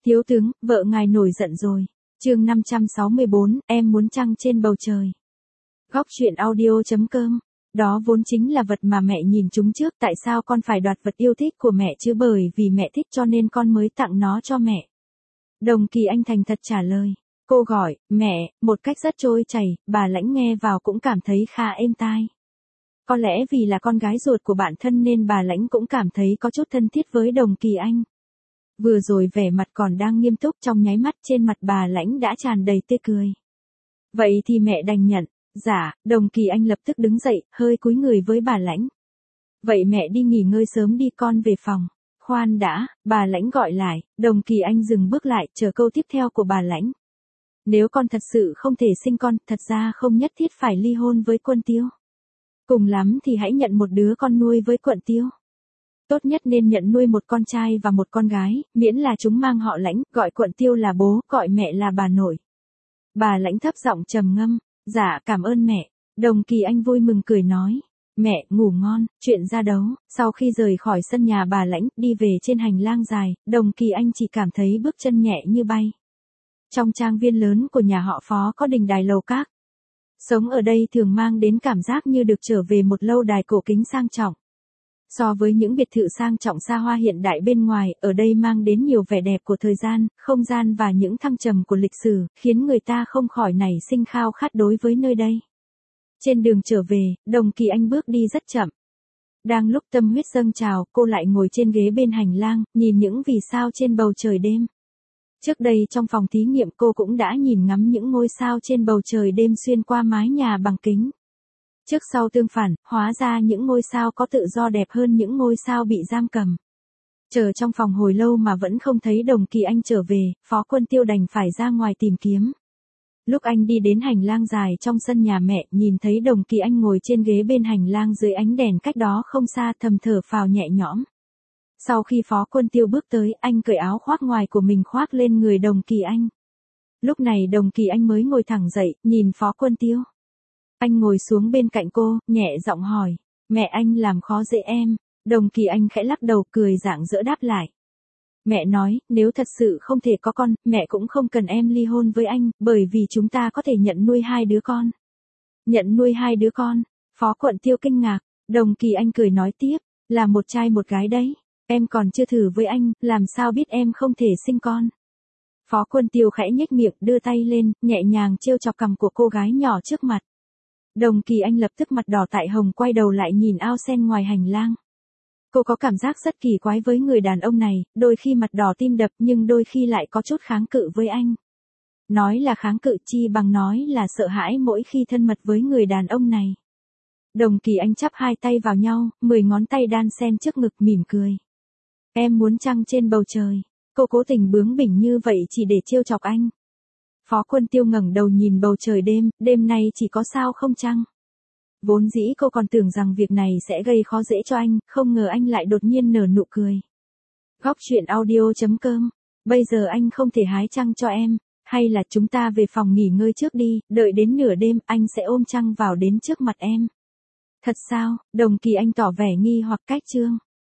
Thiếu tướng, vợ ngài nổi giận rồi. Chương 564, em muốn trăng trên bầu trời. Góc truyện audio.com. Đó vốn chính là vật mà mẹ nhìn chúng trước, tại sao con phải đoạt vật yêu thích của mẹ chứ, bởi vì mẹ thích cho nên con mới tặng nó cho mẹ. Đồng Kỳ Anh thành thật trả lời. Cô gọi, mẹ, một cách rất trôi chảy, bà Lãnh nghe vào cũng cảm thấy khá êm tai. Có lẽ vì là con gái ruột của bạn thân nên bà Lãnh cũng cảm thấy có chút thân thiết với Đồng Kỳ Anh. Vừa rồi vẻ mặt còn đang nghiêm túc, trong nháy mắt trên mặt bà Lãnh đã tràn đầy tươi cười. Vậy thì mẹ đành nhận. Dạ, Đồng Kỳ Anh lập tức đứng dậy, hơi cúi người với bà Lãnh. Vậy mẹ đi nghỉ ngơi sớm đi, con về phòng. Khoan đã, bà Lãnh gọi lại. Đồng Kỳ Anh dừng bước lại, chờ câu tiếp theo của bà Lãnh. Nếu con thật sự không thể sinh con, thật ra không nhất thiết phải ly hôn với Quân Tiêu. Cùng lắm thì hãy nhận một đứa con nuôi với Quận Tiêu. Tốt nhất nên nhận nuôi một con trai và một con gái, miễn là chúng mang họ Lãnh, gọi Quận Tiêu là bố, gọi mẹ là bà nội. Bà Lãnh thấp giọng trầm ngâm. Dạ, cảm ơn mẹ. Đồng Kỳ Anh vui mừng cười nói. Mẹ, ngủ ngon, chuyện ra đấu. Sau khi rời khỏi sân nhà bà Lãnh, đi về trên hành lang dài, Đồng Kỳ Anh chỉ cảm thấy bước chân nhẹ như bay. Trong trang viên lớn của nhà họ Phó có đình đài lầu các. Sống ở đây thường mang đến cảm giác như được trở về một lâu đài cổ kính sang trọng. So với những biệt thự sang trọng xa hoa hiện đại bên ngoài, ở đây mang đến nhiều vẻ đẹp của thời gian, không gian và những thăng trầm của lịch sử, khiến người ta không khỏi nảy sinh khao khát đối với nơi đây. Trên đường trở về, Đồng Kỳ Anh bước đi rất chậm. Đang lúc tâm huyết dâng trào, cô lại ngồi trên ghế bên hành lang, nhìn những vì sao trên bầu trời đêm. Trước đây trong phòng thí nghiệm cô cũng đã nhìn ngắm những ngôi sao trên bầu trời đêm xuyên qua mái nhà bằng kính. Trước sau tương phản, hóa ra những ngôi sao có tự do đẹp hơn những ngôi sao bị giam cầm. Chờ trong phòng hồi lâu mà vẫn không thấy Đồng Kỳ Anh trở về, Phó Quân Tiêu đành phải ra ngoài tìm kiếm. Lúc anh đi đến hành lang dài trong sân nhà mẹ, nhìn thấy Đồng Kỳ Anh ngồi trên ghế bên hành lang dưới ánh đèn cách đó không xa, thầm thở phào nhẹ nhõm. Sau khi Phó Quân Tiêu bước tới, anh cởi áo khoác ngoài của mình khoác lên người Đồng Kỳ Anh. Lúc này Đồng Kỳ Anh mới ngồi thẳng dậy, nhìn Phó Quân Tiêu. Anh ngồi xuống bên cạnh cô, nhẹ giọng hỏi, mẹ anh làm khó dễ em. Đồng Kỳ Anh khẽ lắc đầu cười rạng rỡ đáp lại. Mẹ nói, nếu thật sự không thể có con, mẹ cũng không cần em ly hôn với anh, bởi vì chúng ta có thể nhận nuôi 2 đứa con. Nhận nuôi 2 đứa con? Phó Quận Tiêu kinh ngạc. Đồng Kỳ Anh cười nói tiếp, là một trai một gái đấy. Em còn chưa thử với anh, làm sao biết em không thể sinh con. Phó Quân Tiêu khẽ nhếch miệng, đưa tay lên, nhẹ nhàng trêu chọc cằm của cô gái nhỏ trước mặt. Đồng Kỳ Anh lập tức mặt đỏ tại hồng, quay đầu lại nhìn ao sen ngoài hành lang. Cô có cảm giác rất kỳ quái với người đàn ông này, đôi khi mặt đỏ tim đập nhưng đôi khi lại có chút kháng cự với anh. Nói là kháng cự chi bằng nói là sợ hãi mỗi khi thân mật với người đàn ông này. Đồng Kỳ Anh chắp 2 tay vào nhau, 10 ngón tay đan xen trước ngực mỉm cười. Em muốn trăng trên bầu trời. Cô cố tình bướng bỉnh như vậy chỉ để trêu chọc anh. Phó Quân Tiêu ngẩng đầu nhìn bầu trời đêm, đêm nay chỉ có sao không trăng. Vốn dĩ cô còn tưởng rằng việc này sẽ gây khó dễ cho anh, không ngờ anh lại đột nhiên nở nụ cười. Góc truyện audio.com. Bây giờ anh không thể hái trăng cho em, hay là chúng ta về phòng nghỉ ngơi trước đi, đợi đến nửa đêm anh sẽ ôm trăng vào đến trước mặt em. Thật sao? Đồng Kỳ Anh tỏ vẻ nghi hoặc. Cách chương